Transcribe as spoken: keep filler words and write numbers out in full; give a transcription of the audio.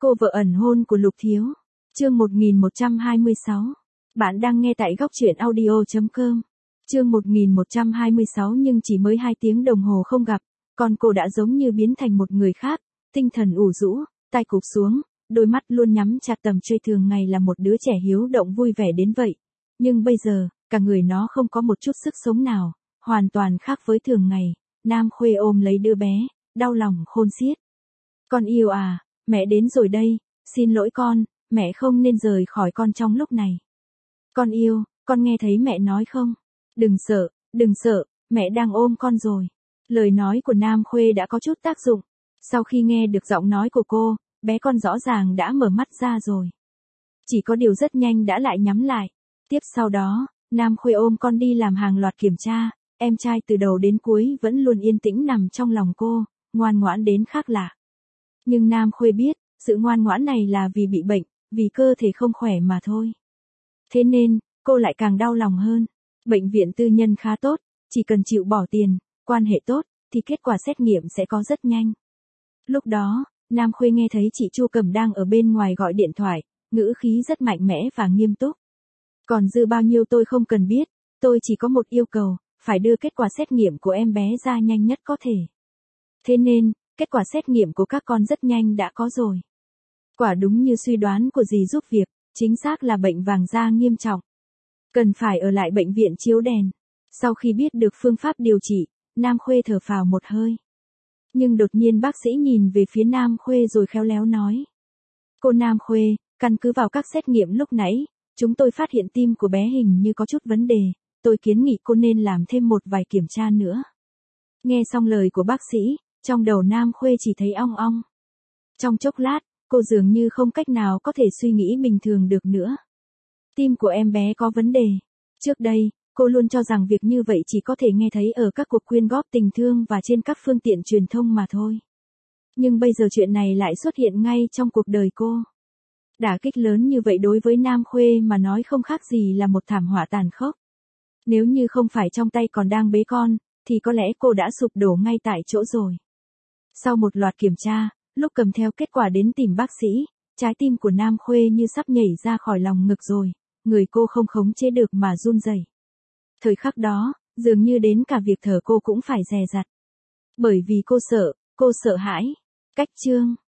Cô vợ ẩn hôn của Lục Thiếu. Chương một nghìn một trăm hai mươi sáu. Bạn đang nghe tại góc truyện audio chấm com. Chương một nghìn một trăm hai mươi sáu nhưng chỉ mới hai tiếng đồng hồ không gặp, con cô đã giống như biến thành một người khác, tinh thần ủ rũ, tai cụp xuống, đôi mắt luôn nhắm chặt tầm trây thường ngày là một đứa trẻ hiếu động vui vẻ đến vậy. Nhưng bây giờ, cả người nó không có một chút sức sống nào, hoàn toàn khác với thường ngày. Nam Khuê ôm lấy đứa bé, đau lòng khôn xiết. Con yêu à, mẹ đến rồi đây, xin lỗi con, mẹ không nên rời khỏi con trong lúc này. Con yêu, con nghe thấy mẹ nói không? Đừng sợ, đừng sợ, mẹ đang ôm con rồi. Lời nói của Nam Khuê đã có chút tác dụng. Sau khi nghe được giọng nói của cô, bé con rõ ràng đã mở mắt ra rồi. Chỉ có điều rất nhanh đã lại nhắm lại. Tiếp sau đó, Nam Khuê ôm con đi làm hàng loạt kiểm tra, em trai từ đầu đến cuối vẫn luôn yên tĩnh nằm trong lòng cô, ngoan ngoãn đến khác lạ. Nhưng Nam Khuê biết, sự ngoan ngoãn này là vì bị bệnh, vì cơ thể không khỏe mà thôi. Thế nên, cô lại càng đau lòng hơn. Bệnh viện tư nhân khá tốt, chỉ cần chịu bỏ tiền, quan hệ tốt, thì kết quả xét nghiệm sẽ có rất nhanh. Lúc đó, Nam Khuê nghe thấy chị Chu Cẩm đang ở bên ngoài gọi điện thoại, ngữ khí rất mạnh mẽ và nghiêm túc. Còn dư bao nhiêu tôi không cần biết, tôi chỉ có một yêu cầu, phải đưa kết quả xét nghiệm của em bé ra nhanh nhất có thể. Thế nên, kết quả xét nghiệm của các con rất nhanh đã có rồi. Quả đúng như suy đoán của dì giúp việc, chính xác là bệnh vàng da nghiêm trọng. Cần phải ở lại bệnh viện chiếu đèn. Sau khi biết được phương pháp điều trị, Nam Khuê thở phào một hơi. Nhưng đột nhiên bác sĩ nhìn về phía Nam Khuê rồi khéo léo nói. Cô Nam Khuê, căn cứ vào các xét nghiệm lúc nãy, chúng tôi phát hiện tim của bé hình như có chút vấn đề, tôi kiến nghị cô nên làm thêm một vài kiểm tra nữa. Nghe xong lời của bác sĩ, trong đầu Nam Khuê chỉ thấy ong ong. Trong chốc lát, cô dường như không cách nào có thể suy nghĩ bình thường được nữa. Tim của em bé có vấn đề. Trước đây, cô luôn cho rằng việc như vậy chỉ có thể nghe thấy ở các cuộc quyên góp tình thương và trên các phương tiện truyền thông mà thôi. Nhưng bây giờ chuyện này lại xuất hiện ngay trong cuộc đời cô. Đả kích lớn như vậy đối với Nam Khuê mà nói không khác gì là một thảm họa tàn khốc. Nếu như không phải trong tay còn đang bế con, thì có lẽ cô đã sụp đổ ngay tại chỗ rồi. Sau một loạt kiểm tra, lúc cầm theo kết quả đến tìm bác sĩ, trái tim của Nam Khuê như sắp nhảy ra khỏi lòng ngực rồi, người cô không khống chế được mà run rẩy. Thời khắc đó, dường như đến cả việc thở cô cũng phải dè dặt. Bởi vì cô sợ, cô sợ hãi. Cách chương